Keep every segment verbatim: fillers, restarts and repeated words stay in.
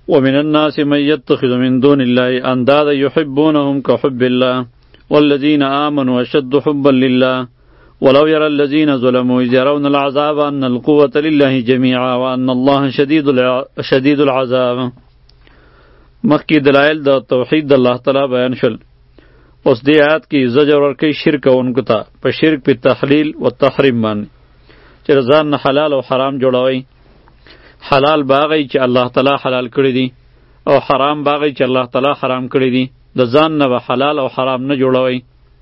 ومن الناس من يتخذ من دون الله اندادا يحبونهم كحب الله والذين آمنوا أشد حبا لله ولو يرى الذين ظلموا إذ يرون العذاب أن القوة لله جميعا وأن الله شديد شديد العذاب. مخکی دلائل د توحید د الله تعالی بیان شول. اوس دې آیات کې زجر ورکوي شرک کوونکو ته په شرک په تحلیل و تحریم باندې چې ځان نه حلال او حرام جوړوي. حلال باغی چې الله تعالی حلال کړی دي او حرام باغی چې الله تعالی حرام کړی دي. د ځان نه حلال او حرام نه جوړوي.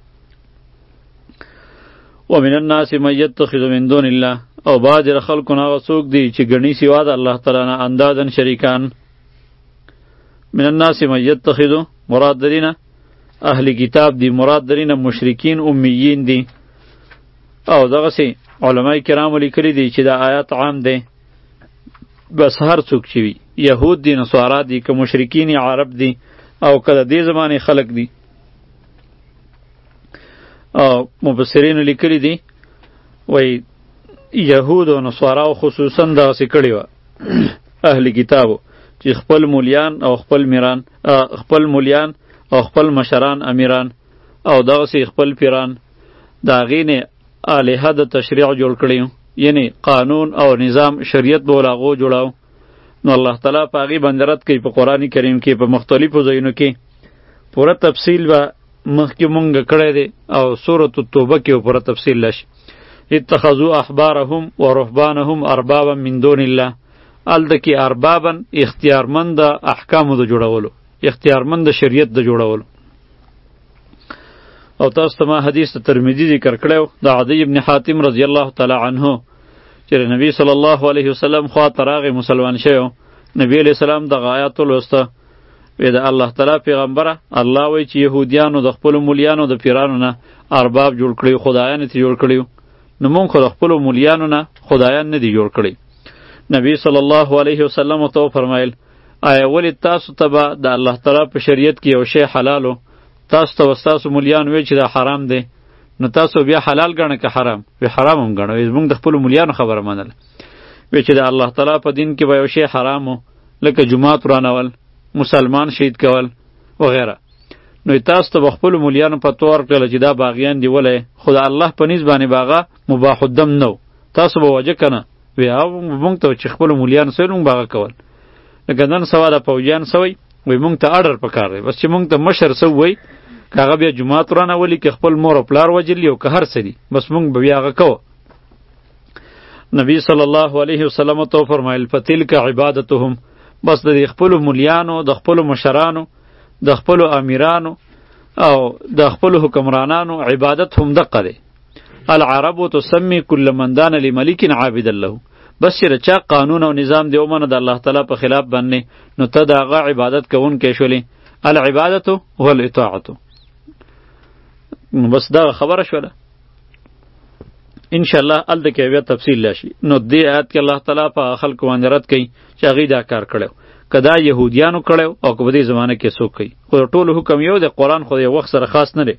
ومن الناس من يتخذ من دون الله او بعض خلکو نه څوک دي چې ګڼي سوا د الله تعالی نه اندادن شریکان. من الناس من يتخذ مراد درینه اهل کتاب دی، مراد درینه مشرکین امیین دی. او دغه سي علماء کرام لیکلي دي چې دا آیات عام دی، بس هر څوک چې وي یهود دي نصارا دي که مشرکین عرب دي او که د دې زمانې خلق دي. او مفسرین لیکلي دي وای یهود او نصارا خصوصا دغسې کړي وه اهل کتابو چې خپل مولیان او خپل میران خپل مولیان او خپل مشران امیران او دغسې خپل پیران د هغې نه الهه د تشریع جوړ کړي، یعنی قانون او نظام شریعت به ولهغو جوړاو. نو الله تعالی په هغې باندې رد کوي په قرآن کریم کې په مختلفو ځایونو کې. پوره تفصیل به مخکې مونږ کړی دی او سورة التوبه کې به پوره تفصیل لشي. اتخذوا احبارهم و رهبانهم اربابا من دون الله. هلته کې اربابا اختیارمند د احکامو د جوړولو، اختیارمند د شریعت د جوړولو. او تاسو ته ما حدیث ترمذی ذکر کړی د عدی بن حاتم رضی الله تعالی عنه چې نبی صلی الله علیه وسلم خوا ته راغی مسلمان شوی. نبی علیه السلام دغه آیات ولوسته، وی د الله تعالی پیغمبره الله وایي چې یهودیانو د خپلو مولیانو د پیرانو نه ارباب جوړ کړي، خدایان یې جوړ کړي. نو مونږ خو د خپلو مولیانو نه خدایان نه دي جوړ کړي. نبی صلی الله علیه وسلم ته وفرمایل آیا ولې تاسو ته به د الله تعالی په شریعت کې یو شی حلالو، تاسو ته ستاسو مولیان وی چې دا حرام دی، نو تاسو بیا حلال ګڼه که حرام؟ وی حرام هم ګڼه. وی موږ د خپلو مولیانو خبره منله. وی چې د الله تعالی په دین کې به یو شی حرامو لکه جومات ورانول، مسلمان شهید کول وغیره، نو تاسو ته به خپلو مولیانو پته ورکړله چې دا باغیان دي ولې، خو د الله په نیز باندې به هغه مباح الدم نه و، تاسو به وجه که نه؟ وی موږ ته چې خپلو مولیانو سوی موږ به هغه کول. لکه نن سوا د پوجیان سوی وی موږ ته اډر پکار دی، بس چې موږ ته مشر سو وی که هغه بیا جومات ورانولی که خپل مور او پلار وجلی او که هر څه دي، بس موږ به بیا هغه کوو. نبی صلی الله علیه وسلم ته وفرمایل فتلک عبادتهم، بس د خپلو مولیانو، د خپلو مشرانو، د خپلو امیرانو او د خپلو حکمرانانو عبادت هم دقه دی. العرب تسمی کل من دان لملک عابدا له، بس چې چا قانون او نظام دی ومنه د الله تعالی په خلاف باندې، نو ته د هغه عبادت کوونکی شولې. العبادت هو الاطاعت. نو بس دا خبره شوله. ان شاء الله الته کې بیا تفصیل راشي. نو دې آیات کې الله تعالی په خلکو باندې رد کوي چې هغوی دا کار کړی، که دا یهودیانو کړی او که په دې زمانه کې څوک کوي. خو د ټولو حکم یو دی، قرآن خو د یو وخت سره خاص نه دی.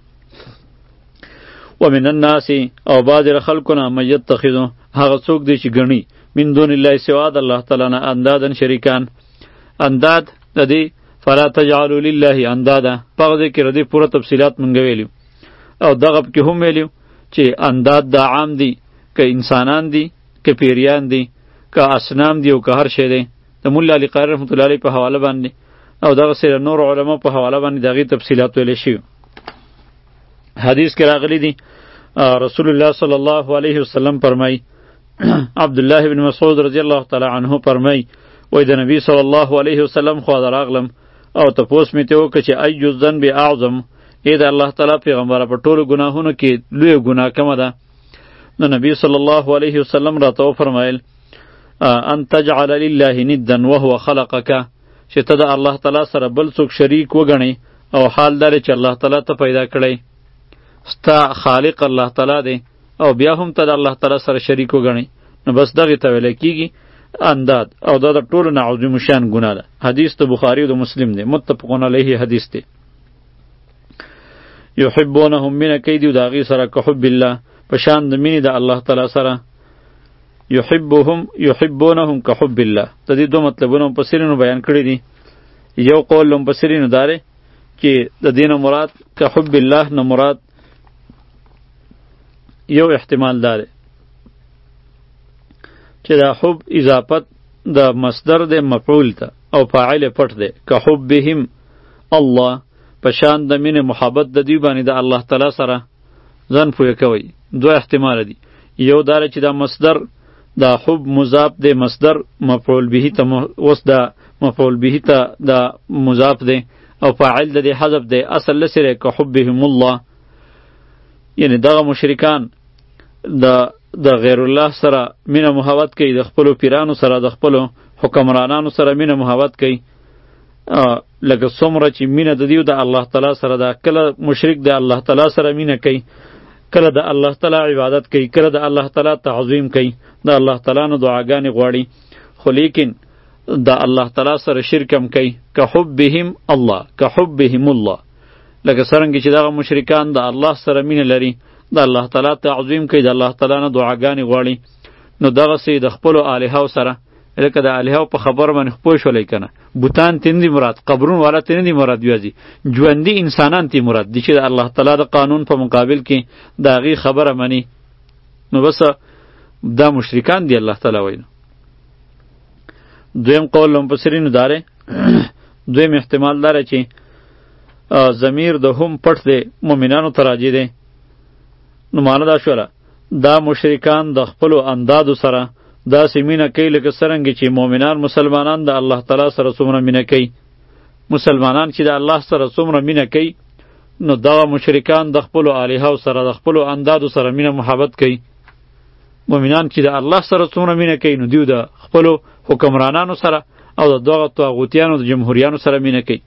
ومن الناس او بعض خلکو نه من یتخذو، هغه څوک دی چې ګڼي من دون الله سوا د الله تعالی نه اندادن شریکان. انداد د دې فلا تجعلوا لله اندادا، په هغه کې ردی پوره تفصیلات مونږ ویلو او دغه کې هم ویلو چې انداد د عام دي، که انسانان دي، که پیریان دي، که اصنام دي او که هر شی دی. د مولا علی قاری رحمت الله علیه په حواله باندې او دغه سره نور علما په حواله باندې دغه تفصیلات ویل شي. حدیث کې راغلی دی رسول الله صلی الله علیه وسلم فرمای، عبد الله بن مسعود رضی الله تعالی عنه فرمای، وای د نبی صلی الله علیه وسلم خو دراغلم او تپوس می ته وکړه چې ایو ذنب اعظم، ای د الله تعالی پیغمبر په ټولو ګناهونو کې لوی ګناه کومه ده؟ نو نبی صلی الله علیه وسلم راته وفرمایل ان تجعل لله ندا وهو خلقک، چې ته د الله تعالی سره بل څوک شریک وګڼې او حال دار چې الله تعالی ته پیدا کړی، ستا خالق الله تعالی دی او بیا هم ته د الله تعالی سره شریک وګڼې، نو بس دغې ته ویل کېږي انداد، او دا د ټولو نه عظیم شان ګناه ده. حدیث د بخاری او د مسلم دی، متفقون علیه حدیث دی. یحبونهم مینه کوي دي د هغې سره که حب الله، په شان د مینې د الله تعالی سره. یحبهم یحبونهم کحب الله. د دې دوه مطلبونه مفسرینو بیان کړي دي. یو قول مفسرینو داره چې د دې نه مراد کحب الله نه مراد یو احتمال داره چې دا حب اضافت د مصدر د مفعول ته او فاعل پټ دی. کحبهم الله پشان د مینې محبت د دوی باندې د الله تعالی سره ځان پوهه کوي. دوه احتمال دي. یو داره چې دا مصدر دا حب مضاف دی، مصدر مفعول به ته اوس دا مفعول به ته دا مضاف دی او فاعل د دې حذف دی. اصل لسره کحبهم الله، یعنی دغه مشرکان د د غیر الله سره مینه محبت کوي، د خپلو پیرانو سره د خپلو حکمرانانو سره مینه محبت کوي، لکه څومره چې مینه د دیو د الله تعالی سره ده. کله مشرک د الله تعالی سره مینه کوي، کله د الله تعالی عبادت کوي، کله د الله تعالی تعظیم کوي، د الله تعالی نه دعاګانې غواړي، خو لیکن د الله تعالی سره شرک هم کوي. کحبهم الله کحبهم الله، لکه څرنګه چې دغه مشرکان د الله سره مینه لري، د الله تعالی تعظیم کوي، د الله تعالی نه دعاګانې غواړي، نو دغسې د خپلو الهو سره، لکه د الهو په خبر باندې پوه شولی که نه، بوتان تی نه دي مراد، قبرون والا تی نه دي مراد، یوازې ژوندي انسانان تی مراد دي چې د الله تعالی د قانون په مقابل کې د هغې خبره مني، نو بس دا مشرکان دی الله تعالی وایي. دویم قول مفسرینو داره دویم احتمال داره چې ضمیر د هم پټ دی، مؤمنانو ته راجع دی. نو معنی دا شوله دا مشرکان د خپلو اندادو سره داسې مینه کوي لکه څرنګه چې مؤمنان مسلمانان د الله تعالی سره څومره مینه کوي. مسلمانان چې د الله سره څومره مینه کوي، نو دغه مشرکان د خپلو الهو سره د خپلو اندادو سره مینه محبت کوي. مؤمنان چې د الله سره څومره مینه کوي، نو دیو د خپلو حکمرانانو سره او د دغه طاغوتیانو د جمهوریانو سره مینه کوي.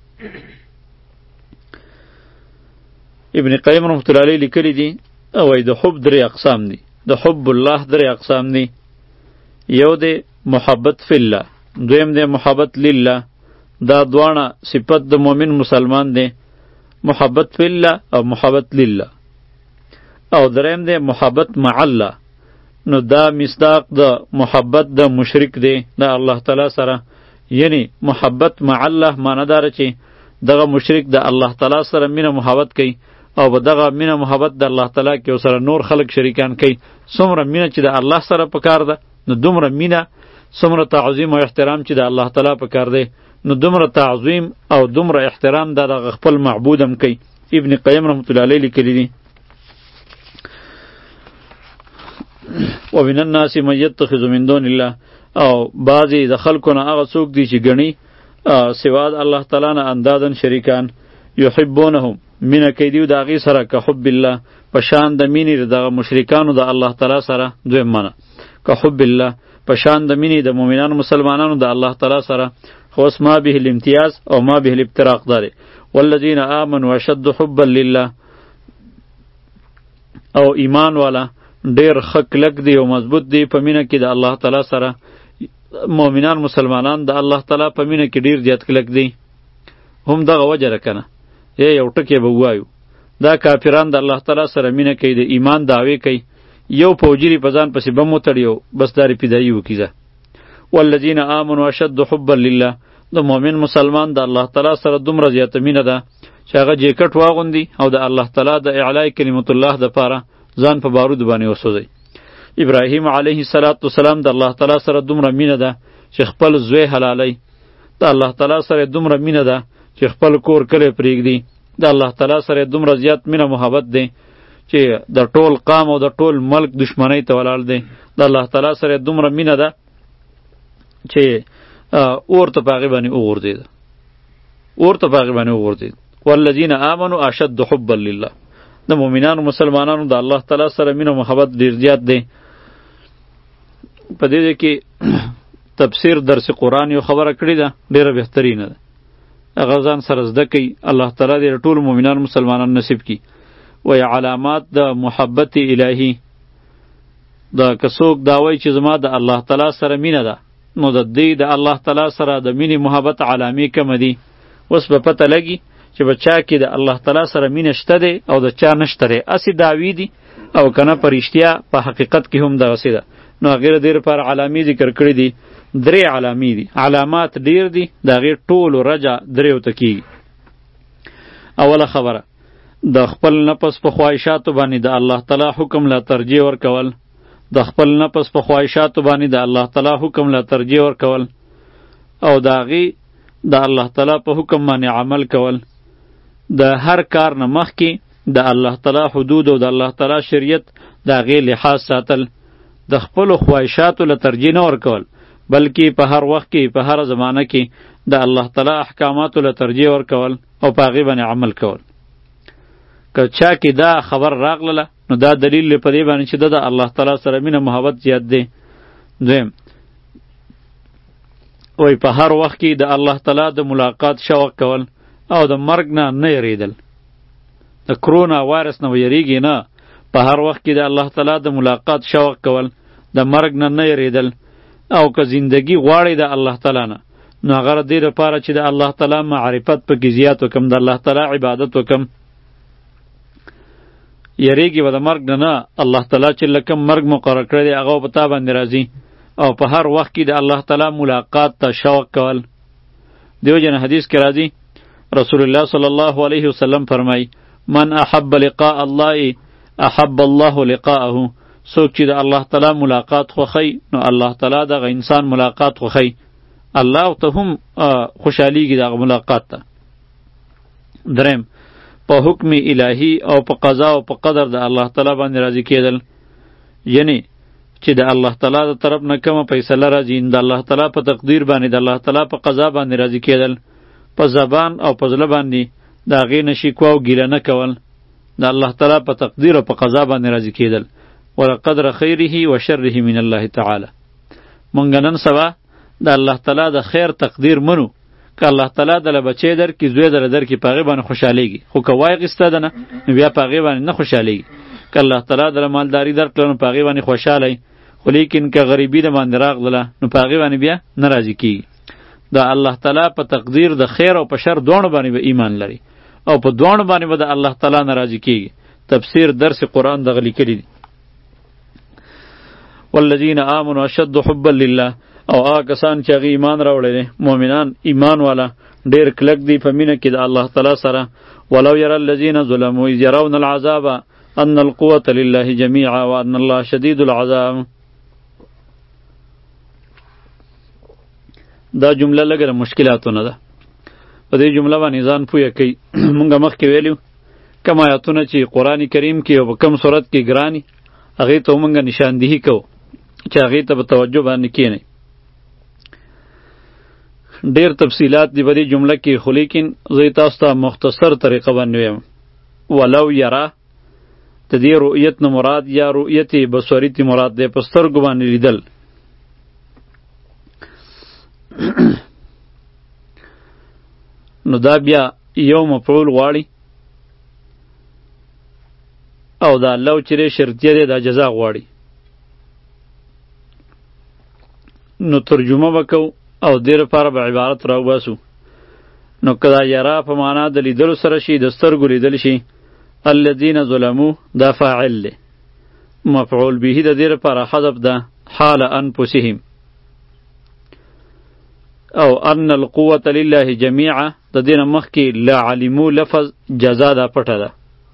ابن قیم رحمت الله علیه لیکلی دي او ای د حب درې اقسام دي. د حب الله درې اقسام دي. یو دی محبت فی الله، دویم دی محبت لله. دا دواړه صفت د مؤمن مسلمان دی، محبت فی الله او محبت لله. او دریم دی محبت مع الله، نو دا مصداق د محبت د مشرک دی د الله تعالی سره. یعنی محبت مع الله معنی داره چې دغه مشرک د الله تعالی سره مینه محبت کوي او به دغه مینه محبت د الله تعالی کې سره نور خلق شریکان کوي. څومره مینه چې د الله سره پکار ده، نو دومره مینه، څومره تعظیم او احترام چې د الله تعالی پکار دی، نو دومره تعظیم او دومره احترام د دغه خپل معبود هم کوي. ابن قیم رحمت الله علیه لیکلی دي ومن الناس من یتخذ من دون الله، او بعضی د خلکو نه هغه څوک دي چې ګڼي سوا د الله تعالی نه اندادن شریکان. یحبونهم مینه کوي دیو د هغې سره که حب الله، په شان د مینې دغه مشرکانو د الله تعالی سره. دویم معنی که حب الله، په شان د مینې د مؤمنانو مسلمانانو د الله تعالی سره. خو اوس ما به الامتیاز او ما به الابتراق داره. والذین آمنوا اشد حبا لله، او ایمان والا ډیر ښه کلک دی او مضبوط دی په مینه کې د الله تعالی سره. مؤمنان مسلمانان د الله تعالی په مینه کې ډیر زیات کلک دی. هم دغه وجه ده کنه، یو ټکی به ووایو، دا کافران د الله تعالی سره مینه کوي، د ایمان دعوی کوي، یو فوجری په ځان پسې بم وتړي بس داري پیدایي وکړي. والذین آمنوا اشد حبا لله، د مؤمن مسلمان د الله تعالی سره دومره زیاته مینه ده چې هغه جیکټ واغوندي او د الله تعالی د اعلای کلمت الله دپاره ځان په بارود باندې وسوځي. ابراهیم علیه السلام د الله تعالی سره دومره مینه ده چې خپل زوی حلالوي. د الله تعالی سره دومره مینه ده چې خپل کور کلی پرېږدي. د الله تعالی سره دومره زیات مینه محبت دی چې د ټول قام او د ټول ملک دشمنی ته ولاړ دی. د الله تعالی سره دومره مینه ده چې اور ته په هغې باندې وغورځېده، اور ته په هغې باندې وغورځېد. والذین آمنوا اشد حبا لله، د مؤمنانو مسلمانانو د الله تعالی سره مینه محبت ډېر زیات دی. په دې کې تفسیر درس قرآن یو خبره کړې ده ډېره بهترینه ده، هغه ځان سره زده کوي. الله تعالی دې ټول مؤمنانو مسلمانانو نصیب کړي. وایي علامات د محبت الهی، د که څوک دا وایي چې زما د الله تعالی سره مینه ده، نو د دې د الله تعالی سره د مینې محبت علامې کومه دي. اوس به پته لګي چې به چا کې د الله تعالی سره مینه شته دی او د چا نشته دی. هسې دعوی دي او که نه په رښتیا په حقیقت کې هم دغسې ده. نو هغې د دې لپاره علامې ذکر کړي دي. درې علامې دي، علامات ډیر دي، د هغې ټولو رجع دریو ته کېږي. اوله خبره، د خپل نفس په خواهشاتو باندې د الله تعالی حکم لا ترجیح ورکول، د خپل نفس په خواهشاتو باندې د الله تعالی حکم لا ترجیح ورکول، او د هغې د الله تعالی په حکم باندې عمل کول. د هر کار نه مخکې د الله تعالی حدود او د الله تعالی شریعت د هغې لحاظ ساتل، د خپلو خواهشاتو له ترجیح نه ورکول، بلکې په هر وخت کې په هر زمانه کې د الله تعالی احکاماتو له ترجیح ورکول او په هغې باندې عمل کول. که چا کې دا خبر راغله نو دا دلیل په دې باندې چې د الله تعالی سره مینه محبت زیات دی. دویم، وای په هر وخت کې د الله تعالی د ملاقات شوق کول او د مرګ نه نه یریدل. د کرونا وایرس نه یریږي نه، په هر وخت کې د الله تعالی د ملاقات شوق کول، د مرګ نه نه یریدل. او که زندگی غواړي د الله تعالی نه، نو هغه د دې لپاره چې د الله تعالی معرفت پکې زیات وکم، د الله تعالی عبادت وکم. یریږي به د مرګ نه نه، الله تعالی چې لکم مرګ مقرر کړی دی هغه په تا باندې راځي. او په هر وخت کې د الله تعالی ملاقات ته شوق کول. دیو جن حدیث کې راځي، رسول الله صلی الله علیه وسلم فرمای، من احب لقاء الله احب الله لقاءه. څوک چې د الله تعالی ملاقات خوښوي نو الله تعالی دغه انسان ملاقات خوښوي، الله ته هم خوشحالیږي دغه ملاقات ته. دریم، په حکم الهی او په قضا او په قدر د الله تعالی باندې راضي کېدل، یعنی چې د الله تعالی د طرف نه کومه فیصله راځي د الله تعالی په تقدیر باندې د الله تعالی په قضا باندې راضي کېدل، په زبان او په زړه باندې د هغې نه شکوه او ګیله نه کول، د الله تعالی په تقدیر او په قضا باندې راضي کېدل. ولقدر خیره و شره من الله تعالی. مونږ نن سبا د الله تعالی د خیر تقدیر منو، که الله تعالی دله بچی درکړي، زوی دله درکړي، په هغې باندې خوشحالیږي. خو که وایغېسته ده نه نو بیا په هغې باندې نه خوشحالیږي. که الله تعالی دله مالداري درکړله نو په هغې باندې خوشحالی، خو لیکن که غریبي د باندې راغله نو په هغې باندې بیا نه راضي کېږي. د الله تعالی په تقدیر د خیر او په شر دواړو باندې به ایمان لري، او په دواړو باندې به د الله تعالی نه راضي کېږي. تفسیر درس قرآن دغه لیکلي دي. والذین آمنوا اشد حبا لله. او هغه کسان چې هغې ایمان راوړی دی، مؤمنان ایمان والا ډېر کلک دی په مینه کې د الله تعالی سره. ولو یرى الذین ظلموا اذ یرون العذاب ان القوة لله جميعا وان الله شدید العذاب. دا جمله لږه د مشکلاتونه ده، په دې جمله باندې ځان پویه کوي. مونږ مخکې ویلو کوم آیاتونه چې قرآن کریم کې او په کوم صورت کې ګراني، هغې ته مونږ نشاندهي کوو چې هغې ته په توجه باندې کښېنئ. ډېر تفصیلات دی په دې جمله کې، خو لیکن زه تاسو ته مختصر طریقه باندې ویم. ولو یرا د دې رؤیت نه مراد یا رؤیت بصري تی مراد دی، په سترګو باندې لیدل. نو دا بیا یو مفعول غواړي، او دا لو چې شرطیه دی دا جزا غواړي. نو ترجمه وکړو او دې لپاره به عبارت راوباسو. نو که دا یرا په معنا د لیدلو سره شي، د سترګو لیدل شي، الذین ظلموا دا فاعل دی، مفعول به د دې لپاره حذف ده، حال انفسهم. او ان القوة لله جميعا د دې نه مخکې لا علمو لفظ جزا دا پټه ده.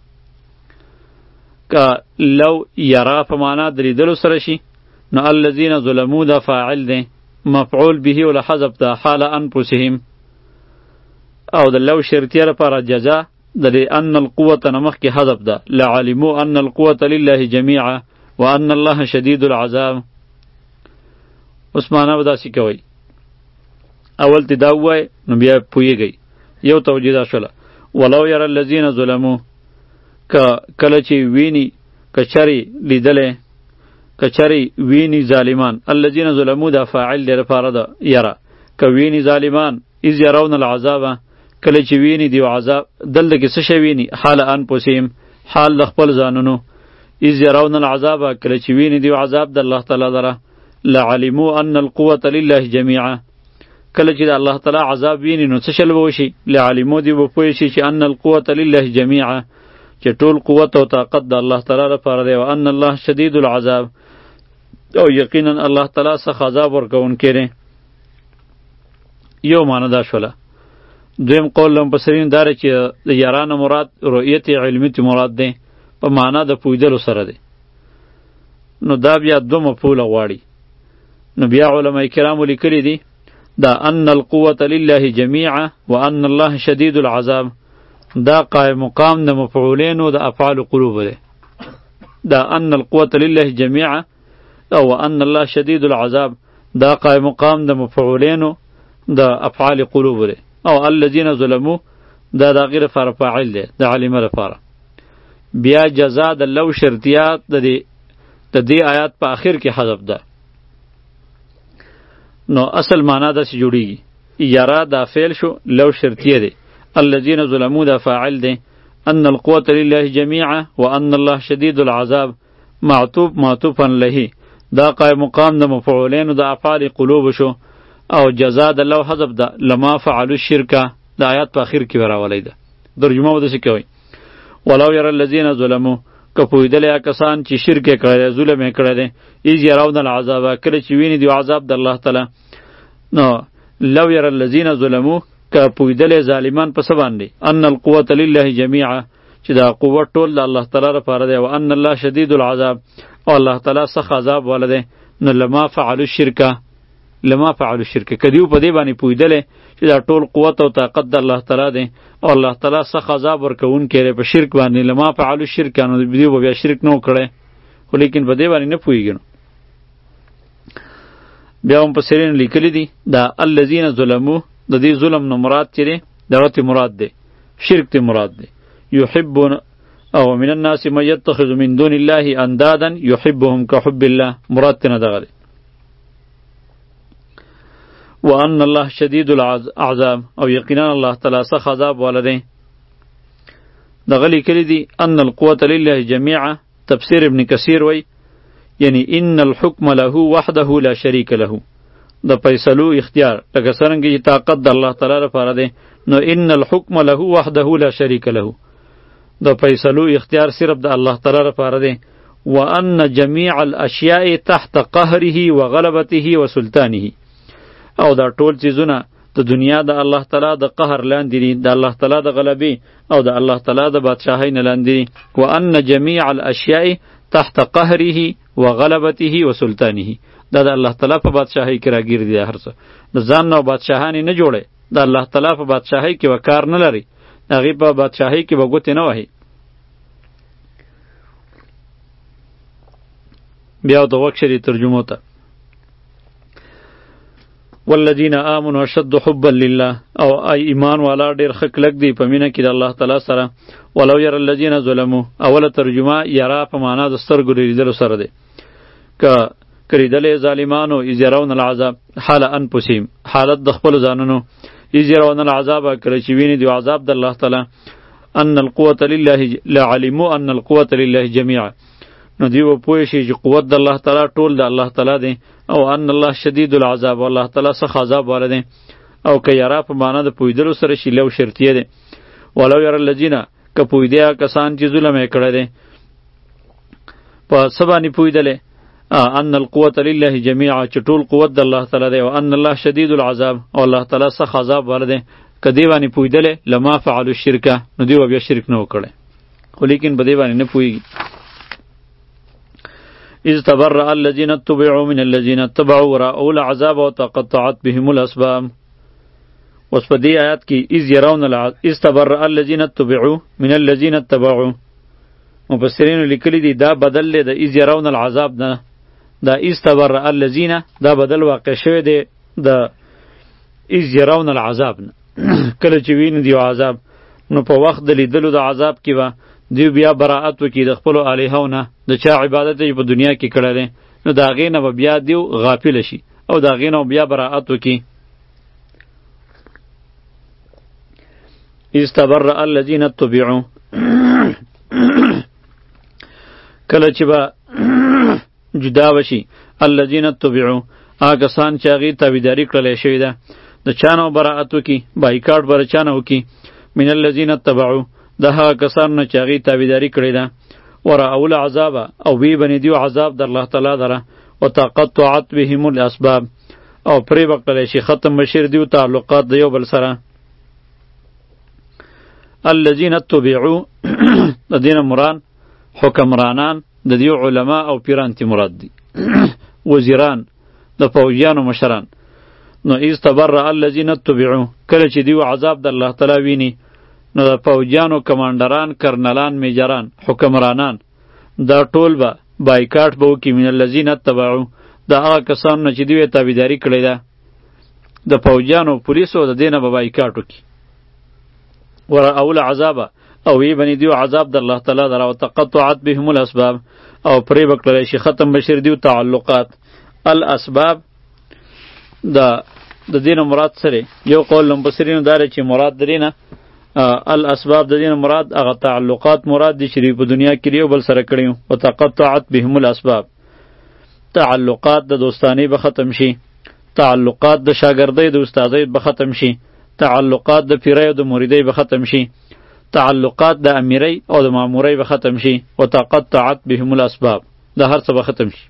که لو یرا په معنا د لیدلو سره شي نو الذین ظلموا دا فاعل دی، مفعول به ولا حذف ده، حال انفسهم. او د لو شرطیه لپاره جزا د ان القوة نه مخکې حذف ده، لعلموا ان القوة لله جميعا وان الله شدید العذاب. اوس معنا به داسې کوئ، اول تی دا ووایئ نو بیا پوهیږئ. یو توجیه دا شوله، ولو یرى الذین ظلموا، که کله چې ویني کچری لیدلی کچری ویني ظالمان، الذین ظلموا دا فاعل دی لپاره ده یرا. که ویني ظالمان اذ یرون العذاب، کله چې ویني دیو عذاب، دلته کې څه شی ویني؟ حال انفسهم، حال د خپل ځانونو. اذ یرون العذاب، کله چې ویني دیو عذاب د الله تعالی لره. لعلموا ان القوة لله جميعا، کله چې د الله تعالی عذاب ویني نو څه شل به وشي؟ لعلمو دی به پوه شي چې ان القوة لله جميعا، چې ټول قوت او طاقت د الله تعالی لپاره دی. و ان الله شدید العذاب، او یقینا الله تعالی څخه عذاب ورکوونکی دی. یو معنی دا شوله. دویم قول مفسرین داره چې د یارانه مراد رؤیت علمی تی مراد دی، په معنا د پویدلو سره دی. نو دا بیا دو مفعول غواړي. نو بیا علماء کرامو لیکلی دي دا ان القوة لله جميعا وان الله شدید العذاب، دا قائم مقام د مفعولینو د افعال قلوب دی. دا ان القوة لله جميعا او ان الله شدید العذاب، دا قائم مقام د مفعولینو د افعال قلوب دی. او الذين ظلموا دا دا غیر فار فاعل دی، دا علمه لپاره. بیا جزا د لو شرطیات د دې د دې آیات په آخر کې حذف ده. نو اصل معنا دا سی جوړیږي یارا دا فعل شو، لو شرطیه دی، الذين ظلموا دا فاعل دی، ان القوة لله جميعا وان الله شدید العذاب معطوف معطوفا له، دا قائم مقام د مفعولین د افعال قلوب شو. او جزا د لو حذف ده لما فعلوا الشرک، د آیات په اخر کې راولای ده. ترجمه و دسی کوي ولو ير الذين ظلموا، که پویدل کسان چې شرک کړی ظلم کړی دی، ایز یراون العذاب، کله چې ویني دی عذاب د الله تعالی. نو لو ير الذين ظلموا، که پویدل ظالمان په څه باندې، ان القوة لله جميعا، چې دا قوت ټول د الله تعالی لپاره دی، او ان الله شدید العذاب، او الله تعالی سخت عذاب والا دی. نو لما فعلوا الشرک، لما فعلوا الشرک، کدیو په دې باندې پویدل چې دا ټول قوت او طاقت د الله تعالی دی، او الله تعالی سخت عذاب ورکوونکی دی په شرک باندې. لما فعلوا الشرک، نو دیو بیا شرک نه وکړي، خو لیکن په دې باندې نه پوهیږي. بیا هم مفسرین لیکلی دي دا الذین ظلموا، د دې ظلم نه مراد چې دی دغه ته مراد دی، شرک ته مراد دی. یحبون او من الناس من یتخذ من دون الله اندادا یحبهم کحب الله، مراد ته نه دغه دی. وان الله شدید العذاب، او یقینا الله تعالی سخت عذاب والا دی. دغه لیکلی دي ان القوة لله جميعا، تفسیر ابن کثیر وی یعنی ان الحکم له وحده لا شریک له، د فیصلو اختیار لکه څرنګه چې طاقت د الله تعالی لپاره دی، نو ان الحکم له وحده لا شریک له، د فیصلو اختیار صرف د الله تعالی لپاره دی. وان جميع الاشیاء تحت قهره وغلبته وسلطانه، او دا ټول چیزونه د دنیا د الله تعالی د قهر لاندې دي، د الله تعالی د غلبې او د الله تعالی د بادشاهۍ نه لاندې دي. وان جميع الاشیاء تحت قهره وغلبته وسلطانه، دا د الله تعالی په بادشاهۍ کې راګیر دي. هر څه د ځان نو بادشاهانی نه جوړي، د الله تعالی په بادشاهۍ کې وکار نه لري، هغه په بادشاهۍ کې به ګوتې نه وهي. بیا د وکشري ترجمه ته والذین آمنوا اشد حبا لله، او ای ایمان والا ډیر ښه کلک دی په مینه کې د الله تعالی سره. ولو ير الذین ظلموا، اوله ترجمه یرا په معنا د سترګو لیدلو سره دی. که کریدل ظالمانو اذ يرون العذاب حال انفسهم، حالت د خپل ځانونو، اذ يرون العذاب، کله چې ویني دی عذاب د الله تعالی. ان القوة لله، لعلموا ان القوة لله جميعا، نو دیو پوه شي چې قوت د الله تعالی ټول د الله تعالی دی. او ان الله شدید العذاب، الله تعالی سخت عذاب والا دی. او که یرا په معنا د پویدلو سره شي لو شرطیه دی. ولو ير الذین، که پویدیا کسان چې ظلم یې کړی دی، په څه باندې پویدلې، ان القوة لله جميعا، چې ټول قوت د الله تعالی دی. او ان الله شدید العذاب، او الله تعالی سخت عذاب والا دی. که دی باندې پویدلې لما فعلوا الشرک، نو دیو بیا شرک نه وکړي، خو لیکن په دې باندې نه پویږي. اذ تبرأ الذين اتبعوا من الذين اتبعوا ورأوا العذاب وتقطعت بهم الاسباب. اوس په دې آیات کې اذ يرون العذاب، اذ تبرأ الذين اتبعوا من الذين اتبعوا، مفسرین لیکلي دي دا بدل دی د اذ يرون العذاب نه، دا اذ تبرأ الذين دا بدل واقع شوی دی د اذ يرون العذاب نه. کله چې ویني دی عذاب، نو په وخت د لیدلو د عذاب کې به دیو بیا براءت وکي د خپل الهو نه، د چا عبادت یې په دنیا کې کړی دی، نو د هغې نه به بیا دیو غافل شي او د هغې نه بیا براءت وکي. اذ تبرأ الذین اتبعوا، کله چې به جدا وشي الذین اتبعوا، هغه کسان چې هغې تابعداري کړلی شوې ده، د چا نه براءت وکي، بایکاټ به د چا نه وکي. من الذین اتبعوا، د هغه کسانو نه چې هغې تابعداري کړې ده. ورأوا العذاب، او وی بنې دیو عذاب د الله تعالی دره. وتقطعت بهم الاسباب او پرې بکړی شي ختم بشیر دیو تعلقات د یو بل سره. الذين اتبعوا د دین مراد حکمرانان د دیو علما او پیران تی مراد دي وزیران د فوجیانو مشران. نو ایز تبرأ الذین اتبعوا کله چې دیو عذاب د الله تعالی ویني نو د فوجیانو کمانډران کرنلان میجران حکمرانان دا ټول به بایکاټ به وکړي من الذین اتبعوا د هغه کسانو نه چې دوی تابعداري کړې ده د فوجیانو پولیسو د دینه به بایکاټ وکړي ورأوا العذاب او وی بنی دیو عذاب د الله تعالی در او تقطعت بهم الاسباب او پرې بکړی شي ختم بشیر دیو تعلقات. الاسباب د د دین مراد سره یو قول لمبسرینو داره چې مراد درینه الاسباب د دین مراد هغه تعلقات مراد دي چې په دنیا کې یو بل سره کړیو. وتقطعت بهم الاسباب تعلقات د دوستانی به ختم شي، تعلقات د شاګردۍ د استادۍ به ختم شي، تعلقات د پیرۍ او د مریدۍ به ختم شي، تعلقات د امیرۍ او د مامورۍ به ختم شي. وتقطعت بهم الاسباب د هر څه به ختم شي.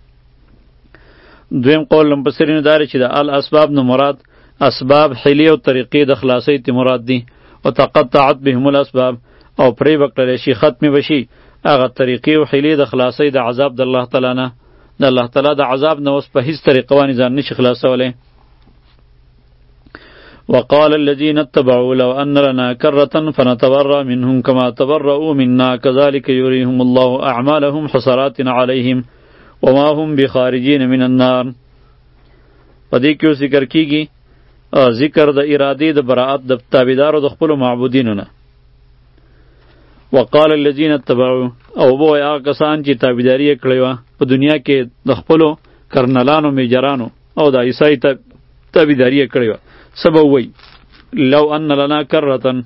دویم قول لمپسرینو داره چې د الاسباب نه مراد اسباب حلی او طریقې د خلاصۍ تی مراد دي. وتقطعت بهم الاسباب او پرې بکړلی شي ختمې بشي هغه طریقې او حلی د خلاصۍ د عذاب د الله تعالی نه. د الله تعالی د عذاب نه اوس په هیڅ طریقه باندې ځان نشي خلاصولی. وقال الذين اتبعوا لو أن لنا كرة فنتبرأ منهم كما تبرؤوا منا كذلك يريهم الله أعمالهم حسرات عليهم وما هم بخارجين من النار. پدې کې ذکر کیږي ذکر د ارادې د براءت د تابعدارو د خپل معبودینو نه. وقال الذين اتبعوا او بو یا کسان چې تابعداري یې کړې وه په دنیا کې د خپلو کرنلانو میجرانو او د عیسی تابعداري یې کړې وه سبا وی لو ان لنا کرتن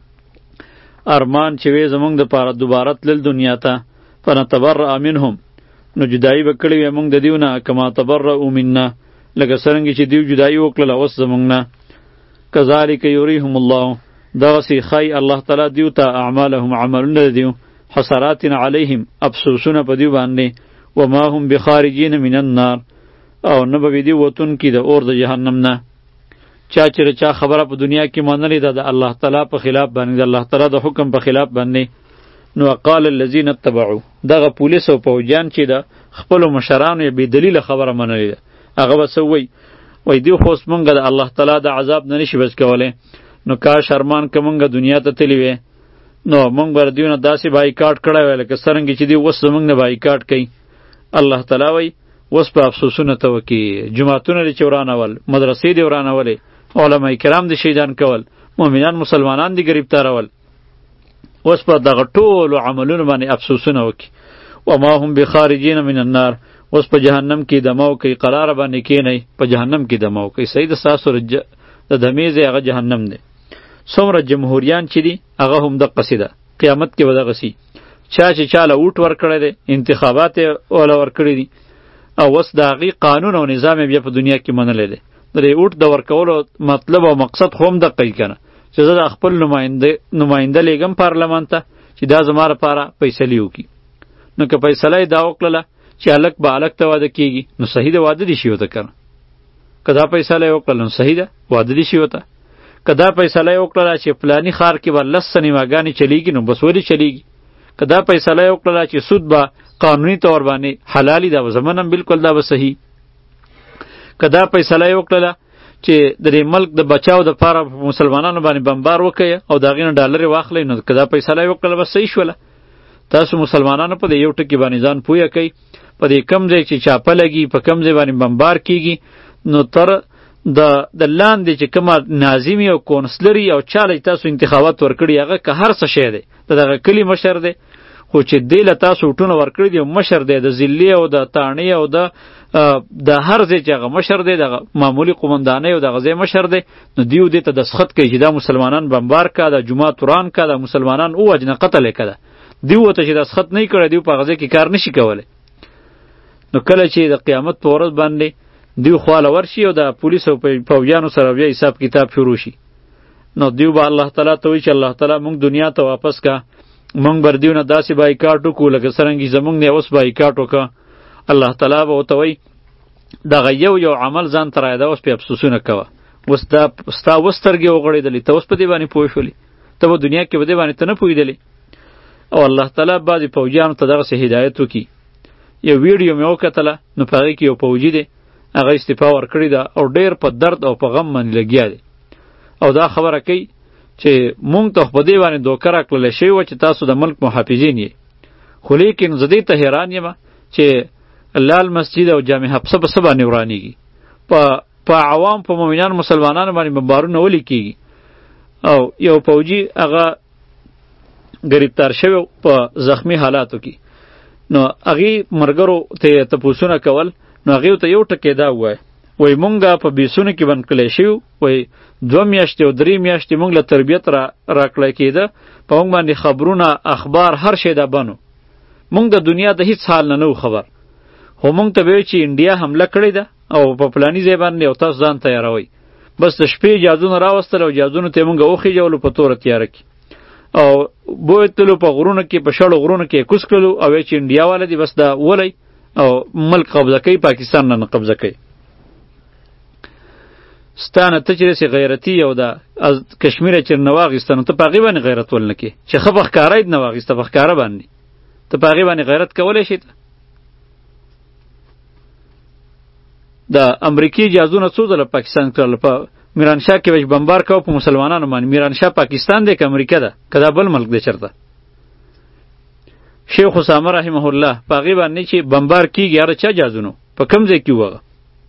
ارمان چې وی زمونږ د پاره دوباره تلل دنیا ته فنتبرأ منهم نو جدایی به کړی وی مونږ د دیو نه کما تبرؤ منا لکه څرنګه چې دیو جدایی وکړله اوس زمونږ نه. کذالک یریهم الله دغسې ښایي الله تعالی دیو ته اعمالهم عملونه د دیو حسرات علیهم افسوسونه په دیو باندې وما هم بخارجین من النار او نه به دی وتونکي د اور د جهنم نه. چا چې چا خبره په دنیا کې منلې ده د الله تعالی په خلاف باندې د الله تعالی د حکم په خلاف باندې. نو قال الذين اتبعوا دغه پولیس او فوجیان چې د خپلو مشرانو یې بې دلیله خبره منلې ده هغه به څه وایي وایي دوی خو اوس مونږ د الله تعالی د عذاب نه نشي بچ کولی. نو کاش ارمان که مونږ دنیا ته تللی وی نو مونږ به دوی نه داسې بایکاټ کړی وی لکه څرنګه چې دوی اوس زمونږ نه بایکاټ کوي. الله تعالی وایي اوس به افسوسونه ته وکړي جوماتونه دې چې ورانول مدرسې دې ورانولې علماء کرام دې شهیدان کول مؤمنان مسلمانان دې ګرفتارول اوس په دغه ټولو عملونو باندې افسوسونه وکړي. وما هم بخارجین من النار اوس په جهنم کې دمه وکړي قراره باندې کښېنئ په جهنم کې دمه وکړئ. صحیح د ستاسو د دمې ځای هغه جهنم دی. څومره جمهوریان چې دي هغه هم دقسې ده قیامت کې به دغسې چا چې چاله اوټ ورکړی دی انتخابات یې والا ورکړي دي او اوس د هغې قانون او نظام یې بیا په دنیا کې منلی دی. د دې اوټ د ورکولو مطلب او مقصد خو هم دقه یي که نه چې زه د خپل نماینده نماینده لیږم پارلمان ته چې دا زما لپاره فیصلې وکړي. نو که فیصله یې دا وکړله چې هلک به هلک ته واده کېږي نو صحیح ده واده دې شي ورته که نه که دا فیصله یې وکړله نو صحیح ده واده دې شي ورته. که دا فیصله یې وکړله چې فلاني ښار کې به لس سینماګانې چلیږي نو بس ولې چلیږي. که دا فیصله یې وکړله چې سود به قانوني طور باندې حلالي ده زمن هم بالکل دا به صحیح. که دا فیصله یې وکړله چې د دې ملک د بچاو د پاره مسلمانانو باندې بمبار وکړي او د هغې نه ډالر یې واخلئ نو که دا فیصله یې وکړله بس صحیح شوله. تاسو مسلمانانو په دې یو ټکي باندې ځان پویه کوئ په دې کم ځای چې چاپه لګي په کم ځای باندې بمبار کیږي نو تر د د لاندې چې کومه ناظمي او کونسلري او چاله تاسو انتخابات ورکړي هغه که هر څه شی دی د دغه کلي مشر دی خو چې دې له تاسو وټونه ورکړي دي مشر دی د ضلعې او د تاڼې او د د هر ځای چې هغه مشر دی دغه معمولي قومندانۍ او دغه ځای مشر دی نو دیو دې ته دسخط کوي چې دا مسلمانان بمبار کا دا جومات وران کا دا مسلمانان ووجنه قتل یې کړه دیو ته چې دسخط نه کړی دیو په هغه ځای کې کار نشي کولی. نو کله چې د قیامت په ورځ باندې دیو خواله ورشي او د پولیس او پوجیانو سره بیا حساب کتاب شروع شي نو دیو به الله تعالی ته وایي چې الله تعالی مونږ دنیا ته واپس کا مونږ بر دیو نه داسې بایکاټ وکړو لکه څرنګه زمونږ نه اوس بایکاټ وکړه الله تعالی به ورته وایي دغه یو یو عمل ځان ته رایاده، اوس پې افسوسونه کوه. اوس دا ستا اوس سترګې وغړېدلې، ته اوس په دې باندې پوه شولې، ته به دنیا کې په دې باندې ته نه پوهېدلې. او الله تعالی بعضې پوجیانو ته دغسې هدایت وکړي. یو ویډیو مې وکتله، نو په هغې کې یو پوجي دی، هغه استعفا ورکړې ده او ډېر په درد او په غم باندې لګیا دی، او دا خبره کوي چې مونږ ته په دې باندې دوکه راکړله شوې وه چې تاسو د ملک محافظین یې. خو لیکن زه دې ته حیران یم چې لال مسجد او جامع حفصه په څه باندې ورانېږي، په په عوام په مؤمنان مسلمانانو باندې بمبارونه ولې کېږي. او یو پوجي هغه گرفتار شوی په زخمی حالاتو کې، نو هغې ملګرو ته تپوسونه کول، نو هغې ته یو ټکی دا ووایه، وایي مونږ په بیسونو کې بند کړی شوي، وایي دوه میاشتې او درې میاشتې مونږ له تربیت را راکړی کېده، په مونږ باندې خبرونه اخبار هر شی دا بنو، مونږ د دنیا د هیڅ حال نه نه خبر. خو مونږ ته به وایي چې انډیا حمله کړې ده او په فلاني ځای باندې او تاسو ځان تیاروئ. بس د شپې جادونه راوستل او جادونو ته یې مونږ وخېجولو په توره تیاره کې، او بوتلو په غرونو کې، په شړو غرونو کې کوز کړلو، او چې انډیا والا دي بس دا ولی او ملک قبضه کوي، پاکستان نه نه قبضه کوي. ستانه ته چې داسې غیرتي او دا از کشمیره چې نه واخېسته، نو ته په هغې باندې غیرت ول نه کې چې ښه په ښکاره یې نه واخېسته، په ښکاره باندې ته په هغې باندې غیرت کولی شې. ته د امریکې جازونه څو ځله پاکستان کړل، په میرانشاه کې وش بمبار کوه په مسلمانانو باندې. میرانشاه پاکستان دی که امریکا ده که دا بل ملک دی چېرته؟ شیخ اسامه رحمه الله په هغې باندې چې بمبار کېږي، هغه چا جازونو په کوم ځای کې وغه؟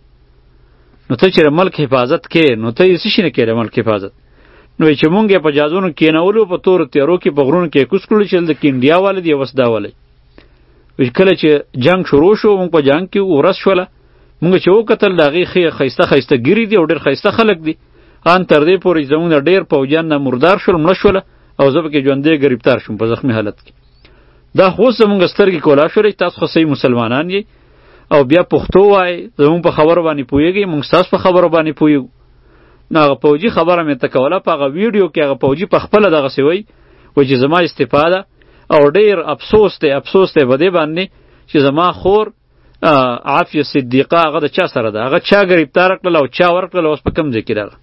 نو ته چې ملک حفاظت کې، نو ته یې څه شي نه کې د ملک حفاظت؟ نو چې مونږ یې په جازونو کېنولو، په تورو تیارو کې په غرونو کې یې کوز کړلو چې دلته کې انډیا والا دی اوس دا والی. کله چې جنګ شروع شو، مونږ په جنګ کې ورځ شوله، مونږ چې وکتل د هغې ښې ښایسته ښایسته ګیرې دي او ډېر ښایسته خلک دي، ان تر دې پورې چې زمونږ نه ډېر پوجیان نه مردار شول، مړه شوله، او زه پکې ژوندی ګرفتار شوم په زخمي حالت کې. دا خو اوس زمونږ سترګې کولا شولې چې تاسو خو صحیح مسلمانان یې او بیا پښتو وایئ، زمونږ په خبرو باندې پوهېږئ، مونږ ستاسو په خبرو باندې پوهېږو. نو هغه پوجي خبره مې ته کوله، په هغه ویډیو کې هغه پوجي په خپله دغسې وایي وایي چې زما استعفا ده، او ډېر افسوس دی افسوس دی په دې باندې چې زما خور عافیه صدیقه هغه د چا سره ده، هغه چا ګرفتار کړل او چا ورکړل، اوس په کوم ځای کې ده.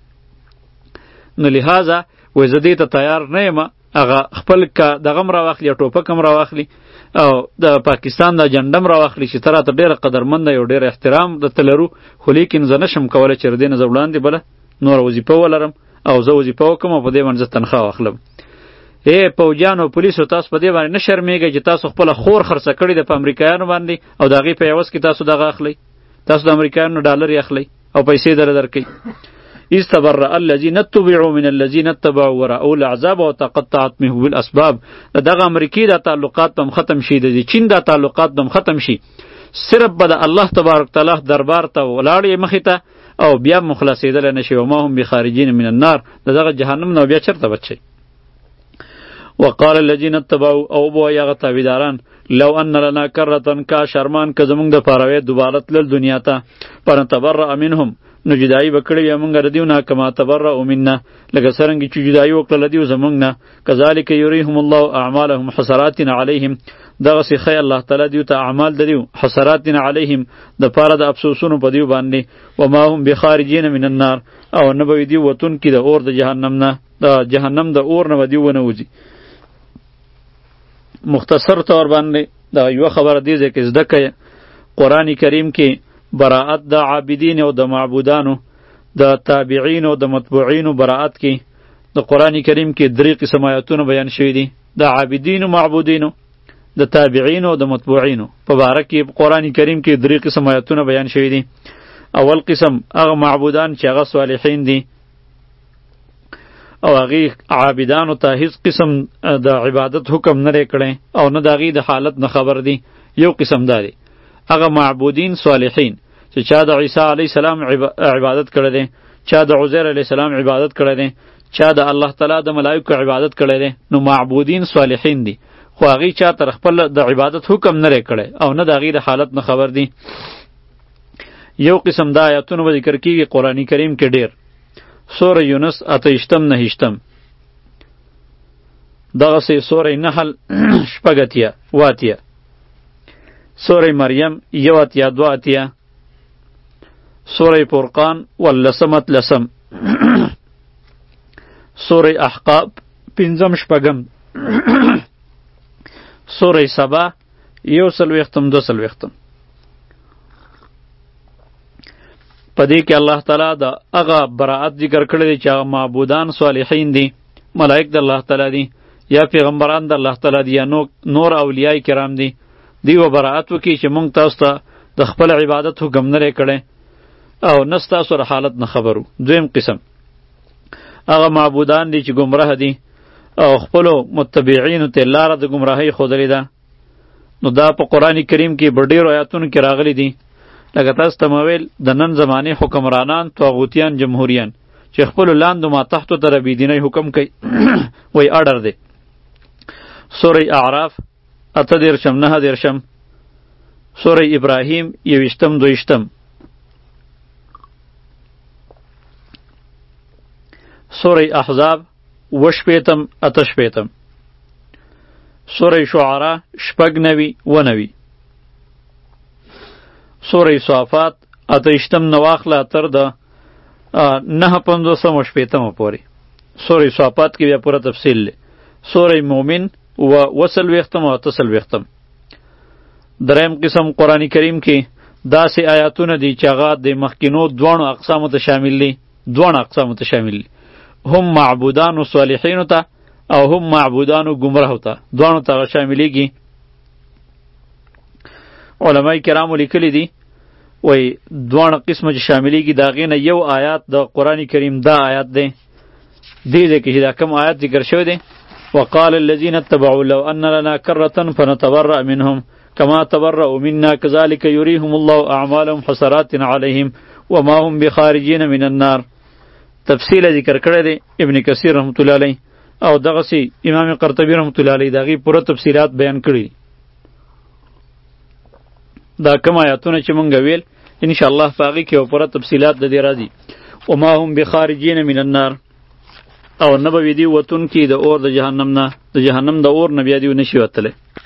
نو لحاظه وایي زه دې ته تیار نه یم، هغه خپل که دغه م راواخلي یا ټوپک هم راواخلي او د پاکستان د جنډه م راواخلي چې ته راته ډېره قدرمنده یو ډېر احترام درته لرو، خو لیکن زه نشم کولی چې د دې نه زه وړاندې بله نوره وظیفه ولرم او زه وظیفه وکړم او په دې باندې زه تنخوا واخلم. ای پوجانو پولیسو، تاسو په دې باندې نه شرمېږئ چې تاسو خپله خور خرڅه کړې ده په امریکایانو باندې او د هغې په عوض کې تاسو دغه اخلئ، تاسو د امریکایانو ډالرې اخلئ او پیسې دره درکوئ. استبرأ الذين اتبعوا من الذين اتبعوا ورأوا العذاب وتقطعت بهم الاسباب. دغه امریکې دا تعلقات به ختم شي، د چین دا تعلقات به ختم شي، صرف به د الله تبارک تعالی دربار ته ولاړې مخې ته او بیا مخلصېدلی نه شي. وما هم بخارجین من النار، د دغه جهنم نه بیا چېرته بچئ. وقال الذين اتبعوا، او بو یغه تابعداران، لو ان لنا کرتن کا شرمان که زمونږ د پاروي دوباره تلل دنیا ته، فنتبرأ منهم، نو جدایي به کړې وي مونږ له دیو نه، کما تبرأوا منا، لکه څرنګه چې جدایي وکړله دیو زمونږ نه. کذلک یریهم الله اعمالهم حسرات علیهم، دغسې ښی الله تعالی دیو ته اعمال د دیو حسرات علیهم، د پاره د افسوسونو په دیو باندې. وما هم بخارجین من النار، او نه به وي دیو وتونکي د اور د جهنم نه، د جهنم د اور نه به دیو ونه وځي. مختصر طور باندې دا یو خبره دی چې زده کړئ، قرآن کریم کې براءت د عابدین او د معبودانو، د تابعین او د متبوعین براءت کې د قرآن کریم کې درې قسم آیاتونه بیان شوي دي، د عابدین او معبودینو، د تابعین او د متبوعینو په باره کې قرآن کریم کې درې قسم آیاتونه بیان شوي دي. اول قسم هغه معبودان چې هغه صالحین دي او هغې عابدانو ته هیڅ قسم د عبادت حکم نه دی کړی او نه د هغې د حالت نه خبر دي. یو قسم دا دی هغه معبودین صالحین چې چا د عیسی علیه السلام عبادت کړی دی، چا د عزیر علیه السلام عبادت کړی دی، چا د الله تعالی د ملائکو عبادت کړی دی، نو معبودین صالحین دي، خو هغې چا تر خپل د عبادت حکم نه دی کړی او نه د هغې د حالت نه خبر دي. یو قسم دا آیاتونه به ذکر کېږي قرآن کریم کې ډېر، سوره یونس اتهشتم نهشتم، دغسې سوره نحل شپږ اتیا اوه اتیا، سوره مریم یو اتیا دو اتیا، سوره فرقان واللسمت لسم، سوره احقاب پنځم شپږم، سوره سبا یو څلوېښتم دو څلوېښتم. په دې کې الله تعالی د هغه براءت ذکر کړی دی چې هغه معبودان صالحین دي، ملائک د الله تعالی دي یا پیغمبران د الله تعالی دي یا نور اولیاء کرام دي. دی و براءت وکړي چې مونږ تاسو ته د خپل عبادت حکم نه دی کړی او نه ستاسو د حالت نه خبرو. دویم قسم هغه معبودان دي چې ګمراه دي او خپلو متبعینو ته لاره د ګمراهۍ ښودلې ده. نو دا په قرآن کریم کې په ډېرو آیاتونو کې راغلي دي. لکه تاسو ته مې ویل د نن زمانې حکمرانان طاغوتیان جمهوریان چې خپلو لاندو ماتحتو ته د بېدینۍ حکم کوي وایي اډر دی. سوره اعراف اته دېرشم نهه دېرشم، سوره ابراهیم یویشتم دویشتم، سوره احزاب اوه شپېتم اته شپېتم، سوره شعراء شپږ نوي اوه نوي، سوره صافات اتهشتم نه واخله تر د نهه پنځوسم او شپېتمه پورې. سوره صافات کې بیا پوره تفصیل دی. سوره مومن و اوه څلوېښتم او اته څلوېښتم. دریم قسم قرآن کریم کې داسې آیاتونه دي چې هغه د مخکینو دواړو اقسامو ته شامل دي. دواړو اقسامو ته شامل دي، هم معبودانو صالحینو ته او هم معبودانو گمراهو ته، دواړو ته هغه شاملیږي. علماء کرامو لیکلی دي وای دواړه قسمه چې شاملیږي د هغې نه یو آیات د قرآن کریم دا آیات دی. دې ځای کې چې دا کوم آیات ذکر شوی دی، وقال الذين اتبعوا لو ان لنا كرة فنتبرأ منهم كما تبرأوا منا كذلك يريهم الله اعمالهم حسرات عليهم وما هم بخارجين من النار. تفصیل ذکر کړی دی ابن کثیر رحمت الله علیه او دغسی امام قرطبی رحمت الله علیه دغه پوره تفصیلات بیان کړي. دا کوم آیاتونه چې مونږ ویل ان شاء الله باقی کې پوره تفصیلات د دې راځي. وما هم بخارجین من النار، او نه به وي دی وتون کې د اور د جهنم نه، د جهنم د اور نه بیا دی نشي وتلی.